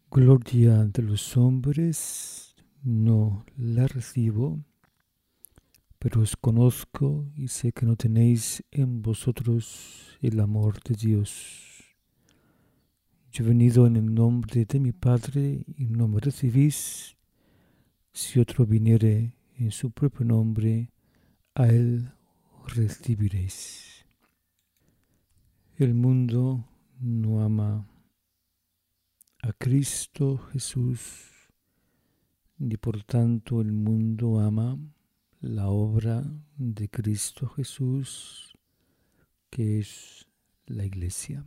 Gloria de los hombres no la recibo, pero os conozco y sé que no tenéis en vosotros el amor de Dios. Yo he venido en el nombre de mi Padre y no me recibís. Si otro viniere en su propio nombre, a él recibiréis. El mundo no ama a Cristo Jesús, ni por tanto el mundo ama la obra de Cristo Jesús, que es la Iglesia.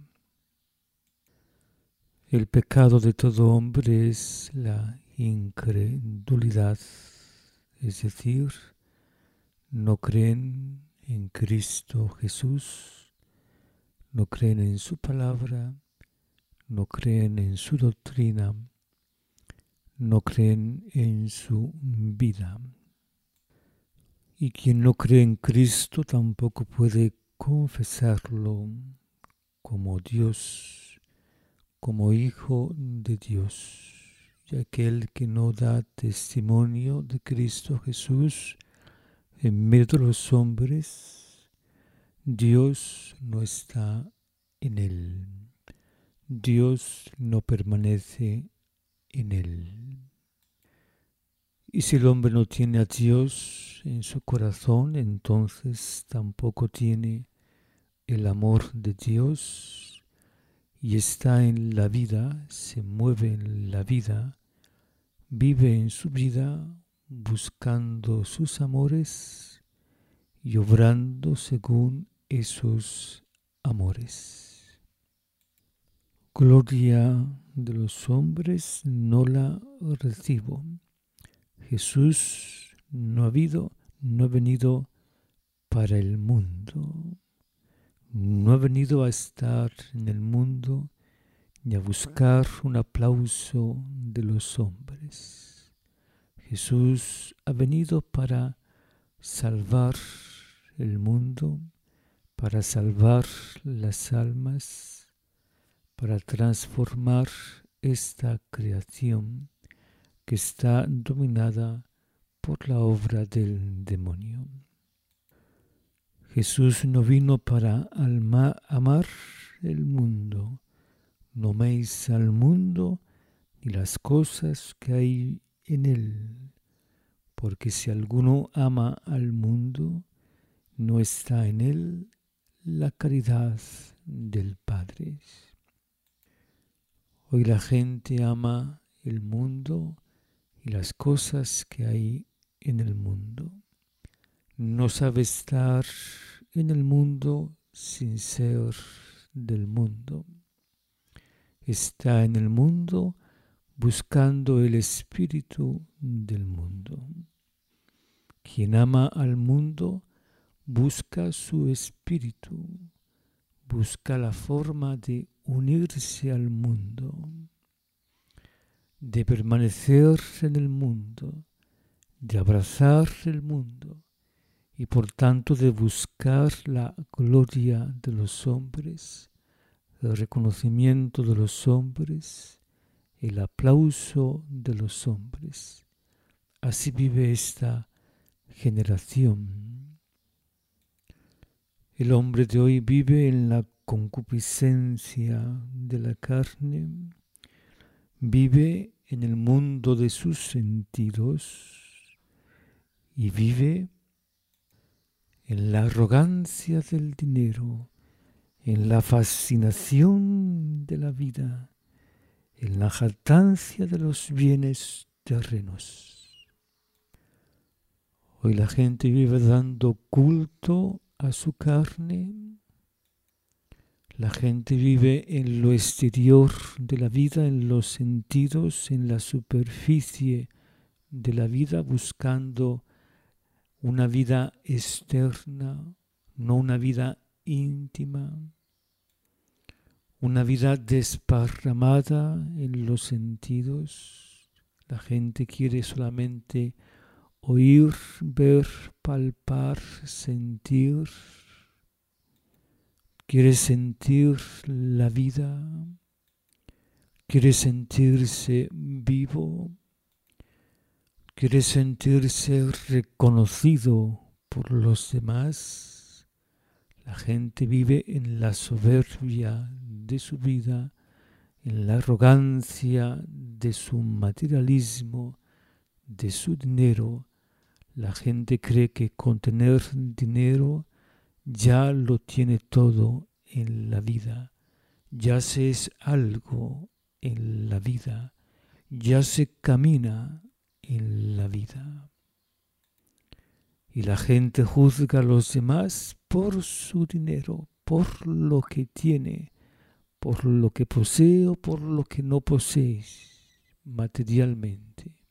El pecado de todo hombre es la incredulidad, es decir, no creen en Cristo Jesús, no creen en su palabra, no creen en su doctrina, no creen en su vida. Y quien no cree en Cristo tampoco puede confesarlo como Dios, como Hijo de Dios. Y aquel que no da testimonio de Cristo Jesús en medio de los hombres, Dios no está en él. Dios no permanece en él. Y si el hombre no tiene a Dios en su corazón, entonces tampoco tiene el amor de Dios y está en la vida, se mueve en la vida, vive en su vida buscando sus amores y obrando según esos amores. Gloria de los hombres no la recibo. Jesús no ha venido para el mundo. No ha venido a estar en el mundo ni a buscar un aplauso de los hombres. Jesús ha venido para salvar el mundo, para salvar las almas, para transformar esta creación que está dominada por la obra del demonio. Jesús no vino para amar el mundo. No améis al mundo ni las cosas que hay en él, porque si alguno ama al mundo, no está en él la caridad del Padre. Hoy la gente ama el mundo y las cosas que hay en el mundo. No sabe estar en el mundo sin ser del mundo. Está en el mundo buscando el espíritu del mundo. Quien ama al mundo busca su espíritu, busca la forma de unirse al mundo, de permanecer en el mundo, de abrazar el mundo y por tanto de buscar la gloria de los hombres, el reconocimiento de los hombres, el aplauso de los hombres. Así vive esta generación. El hombre de hoy vive en la concupiscencia de la carne, vive en el mundo de sus sentidos y vive en la arrogancia del dinero, en la fascinación de la vida, en la jactancia de los bienes terrenos. Hoy la gente vive dando culto a su carne. La gente vive en lo exterior de la vida, en los sentidos, en la superficie de la vida, buscando una vida externa, no una vida íntima, una vida desparramada en los sentidos. La gente quiere solamente oír, ver, palpar, sentir. Quiere sentir la vida. quiere sentirse vivo, quiere sentirse reconocido por los demás. La gente vive en la soberbia de su vida, en la arrogancia de su materialismo, de su dinero. La gente cree que con tener dinero ya lo tiene todo en la vida, ya se es algo en la vida, ya se camina en la vida. Y la gente juzga a los demás por su dinero, por lo que tiene, por lo que posee o por lo que no posee materialmente.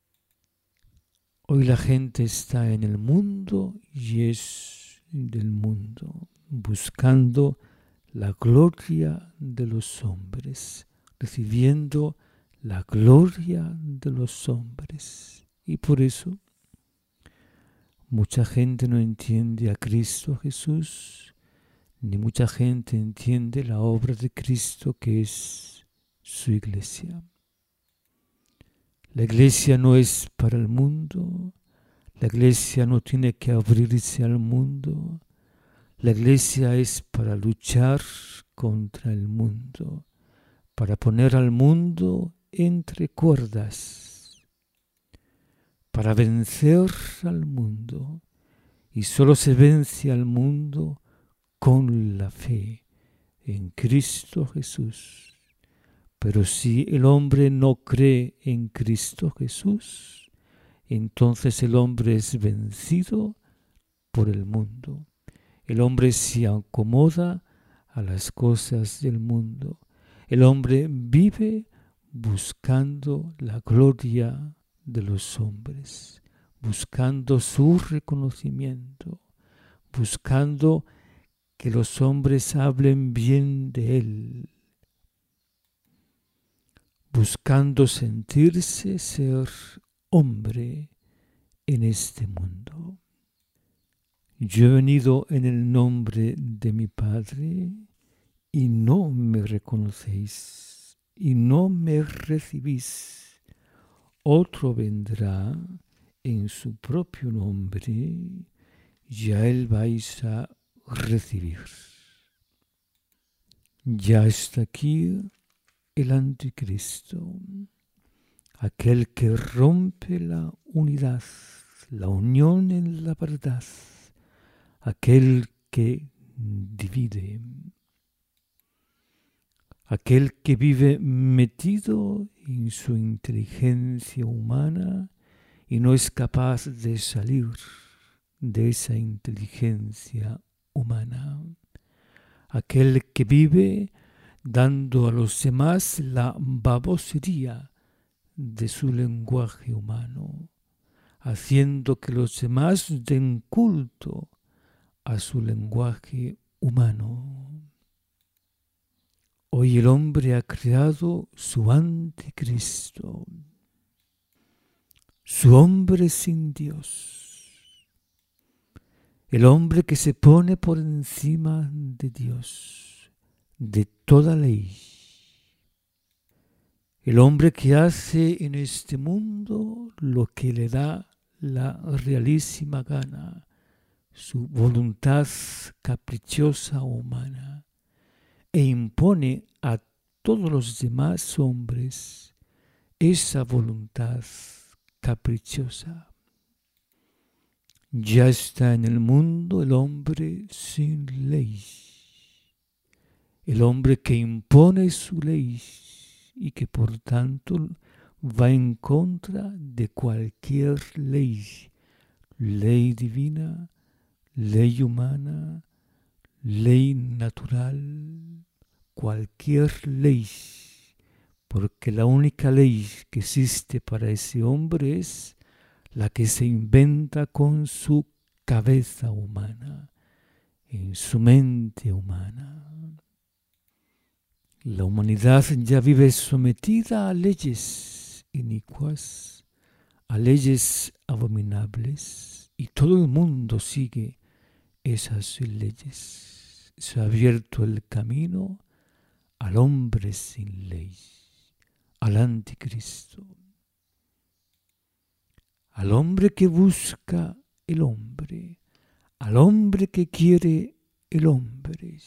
Hoy la gente está en el mundo y es del mundo, buscando la gloria de los hombres, recibiendo la gloria de los hombres. Y por eso mucha gente no entiende a Cristo Jesús, ni mucha gente entiende la obra de Cristo que es su iglesia. La iglesia no es para el mundo, la iglesia no tiene que abrirse al mundo, la iglesia es para luchar contra el mundo, para poner al mundo entre cuerdas, para vencer al mundo. Y solo se vence al mundo con la fe en Cristo Jesús. Pero si el hombre no cree en Cristo Jesús, entonces el hombre es vencido por el mundo. El hombre se acomoda a las cosas del mundo. El hombre vive buscando la gloria de los hombres, buscando su reconocimiento, buscando que los hombres hablen bien de él, buscando sentirse ser hombre en este mundo. Yo he venido en el nombre de mi Padre y no me reconocéis y no me recibís. Otro vendrá en su propio nombre y a él vais a recibir. Ya está aquí el anticristo, aquel que rompe la unidad, la unión en la verdad, aquel que divide, aquel que vive metido en su inteligencia humana y no es capaz de salir de esa inteligencia humana, aquel que vive dando a los demás la babosería de su lenguaje humano, haciendo que los demás den culto a su lenguaje humano. Hoy el hombre ha creado su anticristo, su hombre sin Dios, el hombre que se pone por encima de Dios, de toda ley, el hombre que hace en este mundo lo que le da la realísima gana, su voluntad caprichosa humana, e impone a todos los demás hombres esa voluntad caprichosa. Ya está en el mundo el hombre sin ley, el hombre que impone su ley y que por tanto va en contra de cualquier ley, ley divina, ley humana, ley natural, cualquier ley, porque la única ley que existe para ese hombre es la que se inventa con su cabeza humana, en su mente humana. La humanidad ya vive sometida a leyes inicuas, a leyes abominables, y todo el mundo sigue esas leyes. Se ha abierto el camino al hombre sin ley. al anticristo, al hombre que busca el hombre, al hombre que quiere el hombre,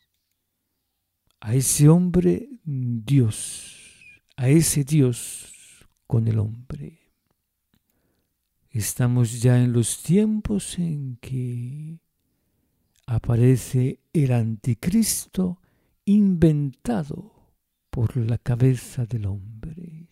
a ese hombre Dios, a ese Dios con el hombre. Estamos ya en los tiempos en que aparece el anticristo inventado por la cabeza del hombre.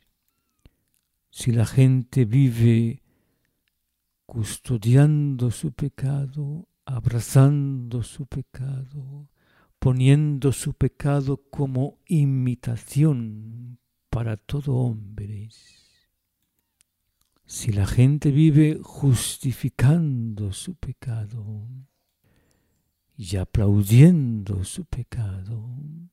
Si la gente vive custodiando su pecado, abrazando su pecado, poniendo su pecado como imitación para todo hombre, si la gente vive justificando su pecado y aplaudiendo su pecado,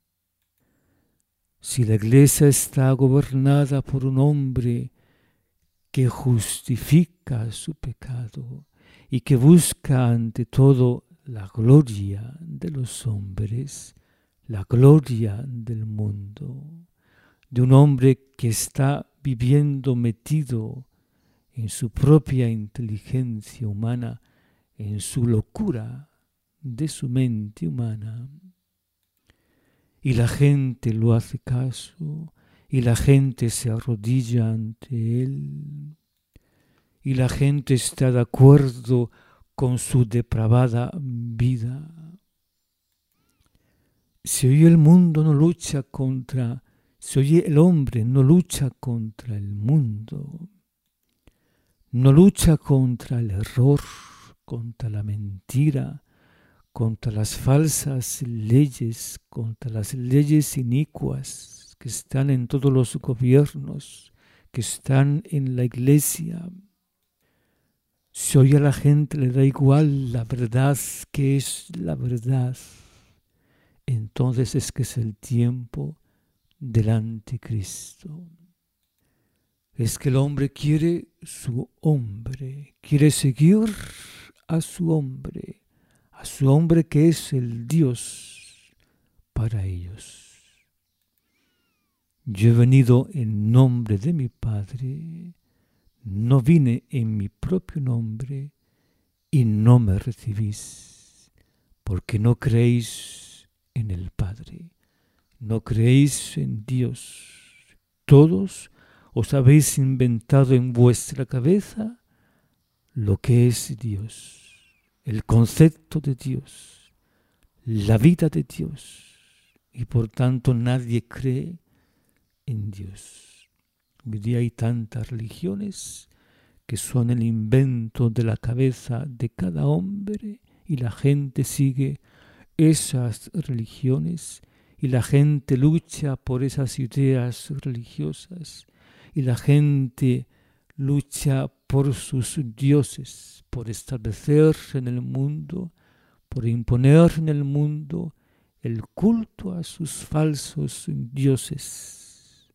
si la iglesia está gobernada por un hombre que justifica su pecado y que busca ante todo la gloria de los hombres, la gloria del mundo, de un hombre que está viviendo metido en su propia inteligencia humana, en su locura de su mente humana, y la gente lo hace caso, y la gente se arrodilla ante él, y la gente está de acuerdo con su depravada vida. Si hoy el mundo no lucha contra, si hoy el hombre no lucha contra el mundo, no lucha contra el error, contra la mentira, contra las falsas leyes, contra las leyes inicuas que están en todos los gobiernos, que están en la iglesia. Si hoy a la gente le da igual la verdad, que es la verdad, entonces es que es el tiempo del anticristo. Es que el hombre quiere su hombre, quiere seguir a su hombre que es el Dios para ellos. Yo he venido en nombre de mi Padre, no vine en mi propio nombre y no me recibís, porque no creéis en el Padre, no creéis en Dios. Todos os habéis inventado en vuestra cabeza lo que es Dios, el concepto de Dios, la vida de Dios, y por tanto nadie cree en Dios. Hoy día hay tantas religiones que son el invento de la cabeza de cada hombre y la gente sigue esas religiones y la gente lucha por esas ideas religiosas y la gente lucha por sus dioses, por establecer en el mundo, por imponer en el mundo el culto a sus falsos dioses.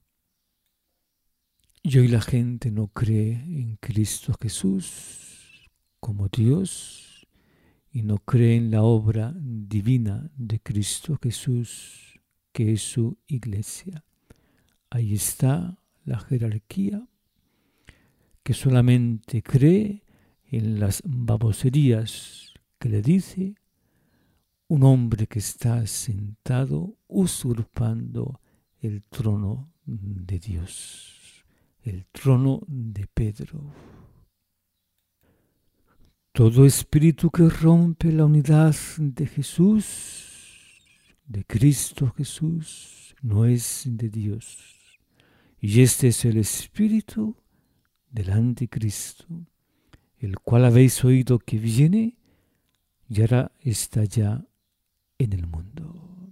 Y hoy la gente no cree en Cristo Jesús como Dios y no cree en la obra divina de Cristo Jesús, que es su iglesia. Ahí está la jerarquía que solamente cree en las baboserías que le dice un hombre que está sentado usurpando el trono de Dios, el trono de Pedro. Todo espíritu que rompe la unidad de Jesús, de Cristo Jesús, no es de Dios. Y este es el espíritu del anticristo, el cual habéis oído que viene y ahora está ya en el mundo.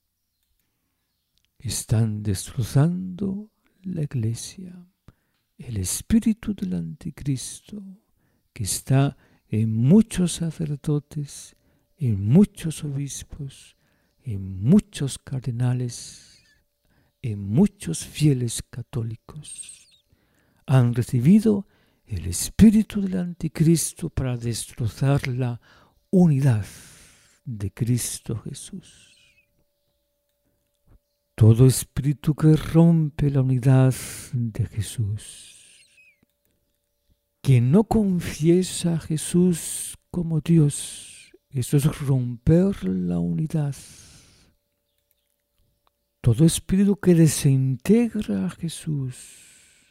Están destrozando la iglesia, el espíritu del anticristo que está en muchos sacerdotes, en muchos obispos, en muchos cardenales, en muchos fieles católicos. Han recibido el espíritu del anticristo para destrozar la unidad de Cristo Jesús. todo espíritu que rompe la unidad de Jesús, que no confiesa a Jesús como Dios, eso es romper la unidad. Todo espíritu que desintegra a Jesús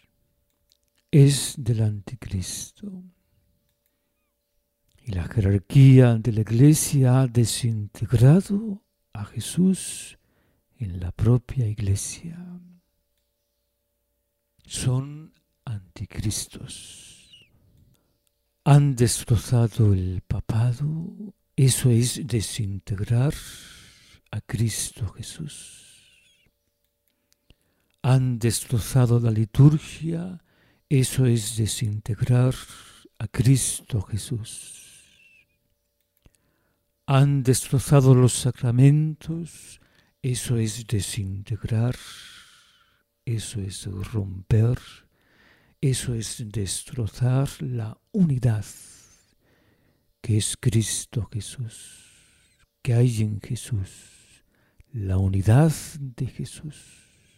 es del anticristo. Y la jerarquía de la Iglesia ha desintegrado a Jesús en la propia Iglesia. Son anticristos. Han destrozado el papado, eso es desintegrar a Cristo Jesús. Han destrozado la liturgia, eso es desintegrar a Cristo Jesús. Han destrozado los sacramentos, eso es desintegrar, eso es romper, eso es destrozar la unidad que es Cristo Jesús, que hay en Jesús, la unidad de Jesús.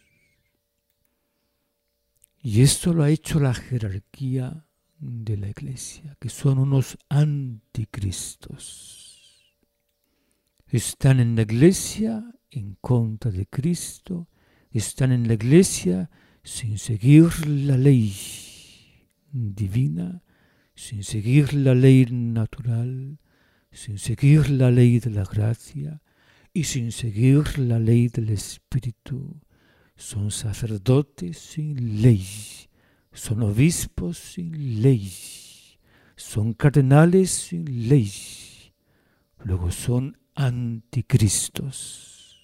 Y esto lo ha hecho la jerarquía de la Iglesia, que son unos anticristos. Están en la Iglesia en contra de Cristo, están en la Iglesia sin seguir la ley divina, sin seguir la ley natural, sin seguir la ley de la gracia y sin seguir la ley del Espíritu. Son sacerdotes sin ley, son obispos sin ley, son cardenales sin ley, luego son anticristos.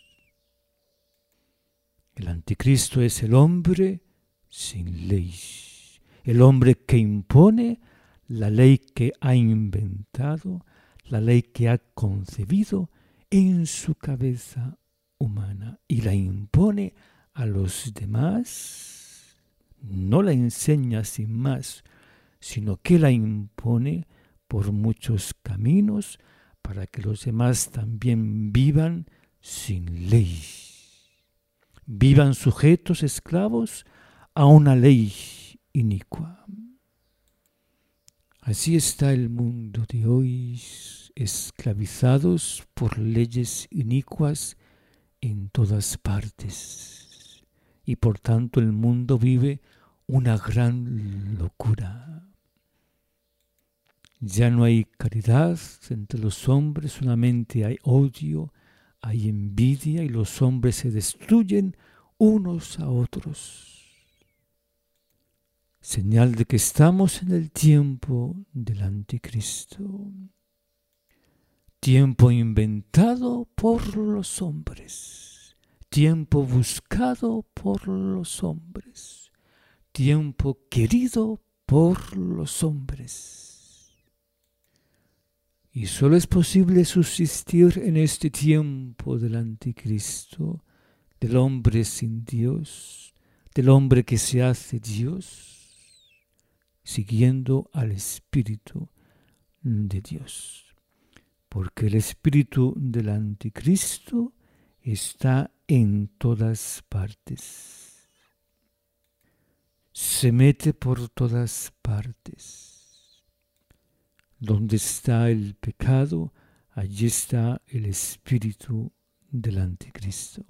El anticristo es el hombre sin ley, el hombre que impone la ley que ha inventado, la ley que ha concebido en su cabeza humana y la impone a los demás, no la enseña sin más, sino que la impone por muchos caminos para que los demás también vivan sin ley, vivan sujetos, esclavos a una ley inicua. Así está el mundo de hoy, esclavizados por leyes inicuas en todas partes. Y por tanto el mundo vive una gran locura. Ya no hay caridad entre los hombres, solamente hay odio, hay envidia y los hombres se destruyen unos a otros. Señal de que estamos en el tiempo del anticristo. Tiempo inventado por los hombres, tiempo buscado por los hombres, tiempo querido por los hombres. Y solo es posible subsistir en este tiempo del anticristo, del hombre sin Dios, del hombre que se hace Dios, siguiendo al Espíritu de Dios. Porque el espíritu del anticristo está en todas partes. Se mete por todas partes. Donde está el pecado, allí está el espíritu del anticristo.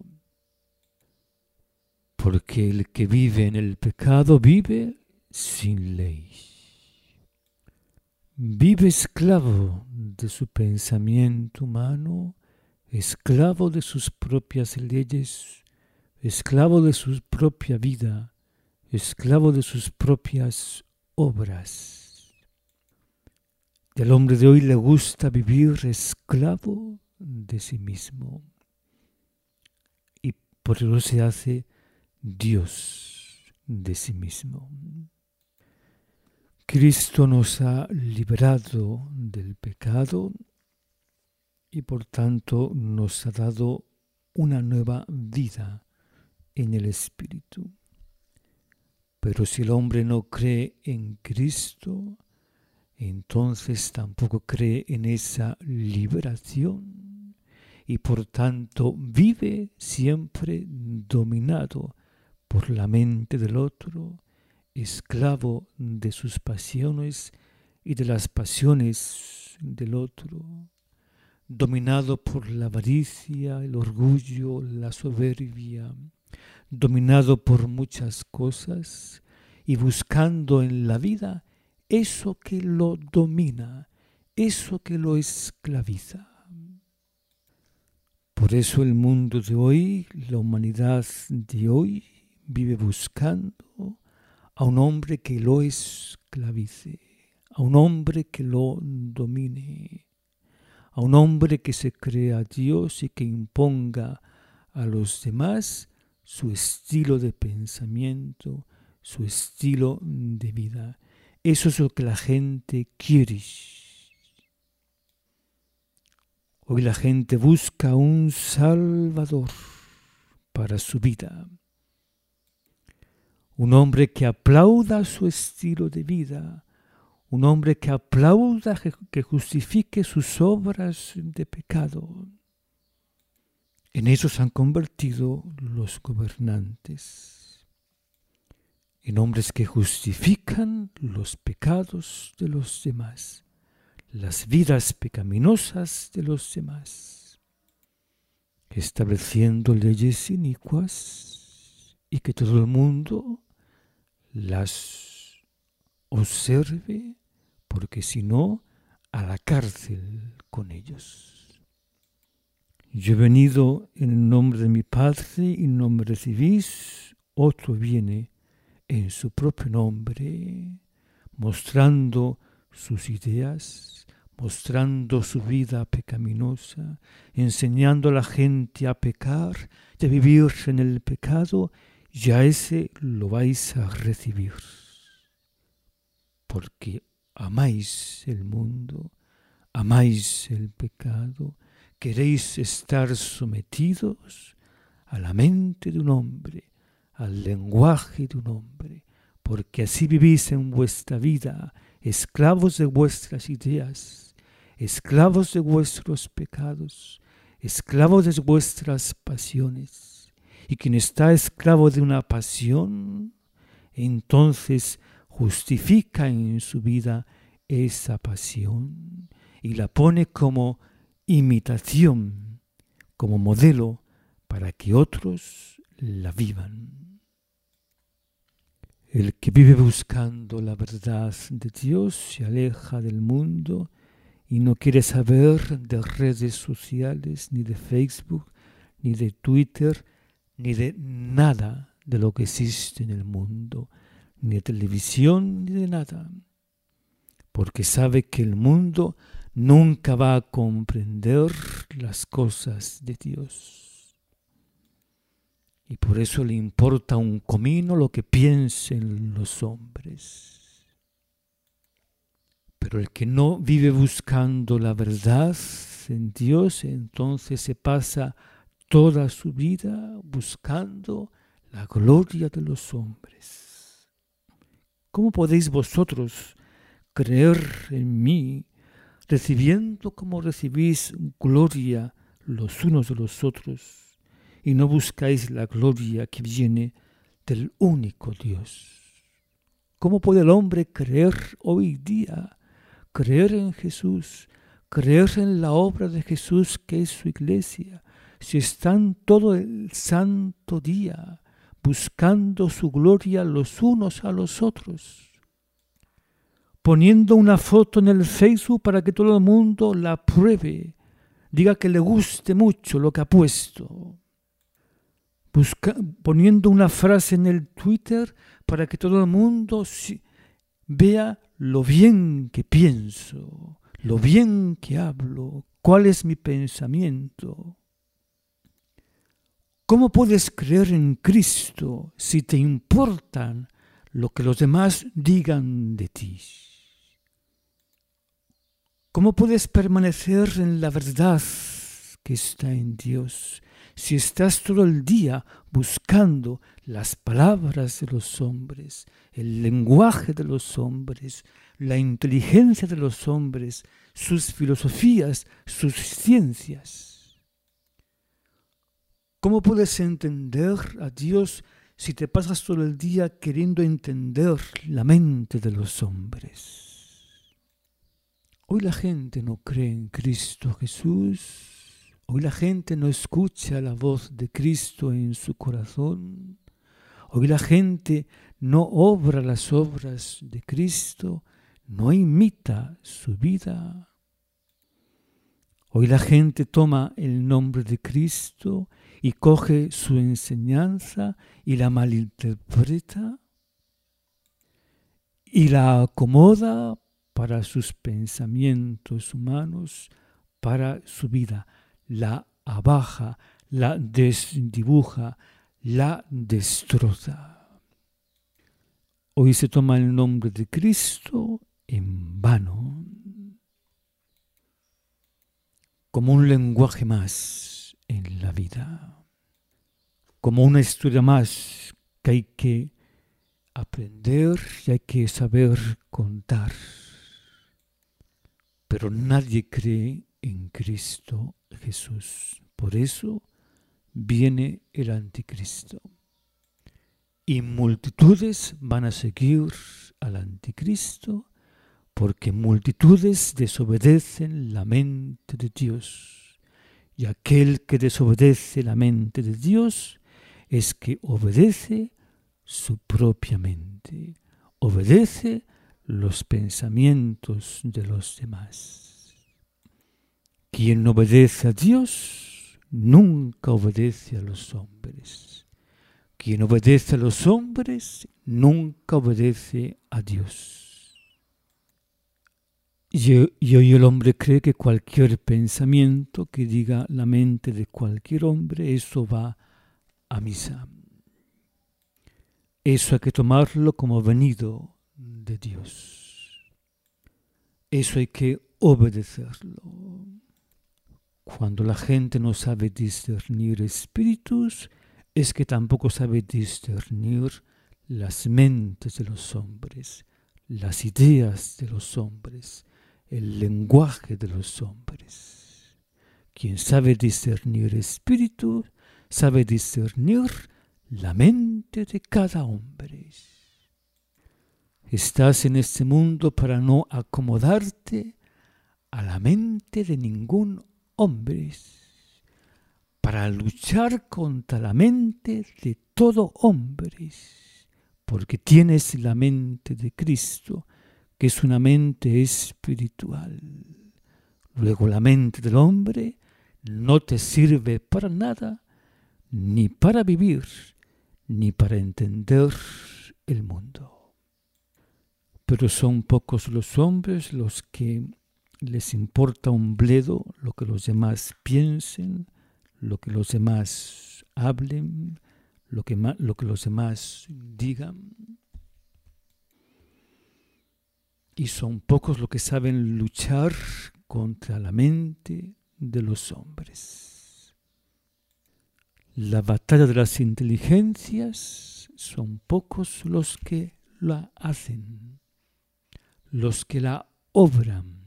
Porque el que vive en el pecado vive sin ley. Vive esclavo de su pensamiento humano, esclavo de sus propias leyes, esclavo de su propia vida, esclavo de sus propias obras. Y al hombre de hoy le gusta vivir esclavo de sí mismo. Y por eso se hace Dios de sí mismo. Cristo nos ha liberado del pecado y por tanto nos ha dado una nueva vida en el Espíritu. Pero si el hombre no cree en Cristo, entonces tampoco cree en esa liberación y por tanto vive siempre dominado por la mente del otro, esclavo de sus pasiones y de las pasiones del otro, dominado por la avaricia, el orgullo, la soberbia, dominado por muchas cosas y buscando en la vida eso que lo domina, eso que lo esclaviza. Por eso el mundo de hoy, la humanidad de hoy, vive buscando a un hombre que lo esclavice, a un hombre que lo domine, a un hombre que se crea Dios y que imponga a los demás su estilo de pensamiento, su estilo de vida. Eso es lo que la gente quiere. Hoy la gente busca un salvador para su vida. Un hombre que aplauda su estilo de vida. Un hombre que aplauda, que justifique sus obras de pecado. En eso se han convertido los gobernantes. En hombres que justifican los pecados de los demás, las vidas pecaminosas de los demás, estableciendo leyes inicuas y que todo el mundo las observe, porque si no, a la cárcel con ellos. Yo he venido en el nombre de mi Padre y no me recibís, otro viene en su propio nombre, mostrando sus ideas, mostrando su vida pecaminosa, enseñando a la gente a pecar, de vivir en el pecado, ya ese lo vais a recibir. Porque amáis el mundo, amáis el pecado, queréis estar sometidos a la mente de un hombre, al lenguaje de un hombre, porque así vivís en vuestra vida, esclavos de vuestras ideas, esclavos de vuestros pecados, esclavos de vuestras pasiones. Y quien está esclavo de una pasión, entonces justifica en su vida esa pasión y la pone como imitación, como modelo para que otros la vivan. El que vive buscando la verdad de Dios se aleja del mundo y no quiere saber de redes sociales, ni de Facebook, ni de Twitter, ni de nada de lo que existe en el mundo, ni de televisión, ni de nada. Porque sabe que el mundo nunca va a comprender las cosas de Dios. Y por eso le importa un comino lo que piensen los hombres. Pero el que no vive buscando la verdad en Dios, entonces se pasa toda su vida buscando la gloria de los hombres. ¿Cómo podéis vosotros creer en mí, recibiendo como recibís gloria los unos de los otros, y no buscáis la gloria que viene del único Dios? ¿Cómo puede el hombre creer hoy día, creer en Jesús, creer en la obra de Jesús que es su iglesia, si están todo el santo día buscando su gloria los unos a los otros, poniendo una foto en el Facebook para que todo el mundo la pruebe, diga que le guste mucho lo que ha puesto, poniendo una frase en el Twitter para que todo el mundo vea lo bien que pienso, lo bien que hablo, cuál es mi pensamiento. ¿Cómo puedes creer en Cristo si te importan lo que los demás digan de ti? ¿Cómo puedes permanecer en la verdad que está en Dios si estás todo el día buscando las palabras de los hombres, el lenguaje de los hombres, la inteligencia de los hombres, sus filosofías, sus ciencias? ¿Cómo puedes entender a Dios si te pasas todo el día queriendo entender la mente de los hombres? Hoy la gente no cree en Cristo Jesús. Hoy la gente no escucha la voz de Cristo en su corazón. Hoy la gente no obra las obras de Cristo, no imita su vida. Hoy la gente toma el nombre de Cristo y coge su enseñanza y la malinterpreta y la acomoda para sus pensamientos humanos, para su vida. La abaja, la desdibuja, la destroza. Hoy se toma el nombre de Cristo en vano, como un lenguaje más en la vida, como una historia más que hay que aprender y hay que saber contar. Pero nadie cree en Cristo Jesús. Por eso viene el anticristo. Y multitudes van a seguir al anticristo porque multitudes desobedecen la mente de Dios. Y aquel que desobedece la mente de Dios es que obedece su propia mente, obedece los pensamientos de los demás. Quien obedece a Dios nunca obedece a los hombres. Quien obedece a los hombres nunca obedece a Dios. Y hoy el hombre cree que cualquier pensamiento que diga la mente de cualquier hombre, eso va a misa. Eso hay que tomarlo como venido de Dios. Eso hay que obedecerlo. Cuando la gente no sabe discernir espíritus, es que tampoco sabe discernir las mentes de los hombres, las ideas de los hombres, el lenguaje de los hombres. Quien sabe discernir espíritu, sabe discernir la mente de cada hombre. Estás en este mundo para no acomodarte a la mente de ningún hombre, para luchar contra la mente de todo hombre, porque tienes la mente de Cristo, que es una mente espiritual. Luego la mente del hombre no te sirve para nada, ni para vivir, ni para entender el mundo. Pero son pocos los hombres los que les importa un bledo lo que los demás piensen, lo que los demás hablen, lo que los demás digan. Y son pocos los que saben luchar contra la mente de los hombres. La batalla de las inteligencias son pocos los que la hacen, los que la obran,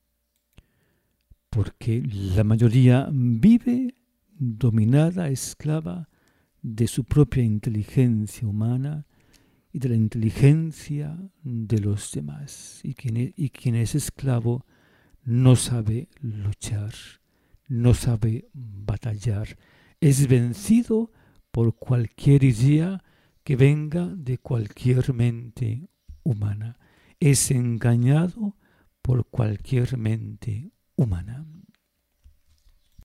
porque la mayoría vive dominada, esclava de su propia inteligencia humana y de la inteligencia de los demás. Y quien es esclavo no sabe luchar, no sabe batallar. Es vencido por cualquier idea que venga de cualquier mente humana. Es engañado por cualquier mente humana.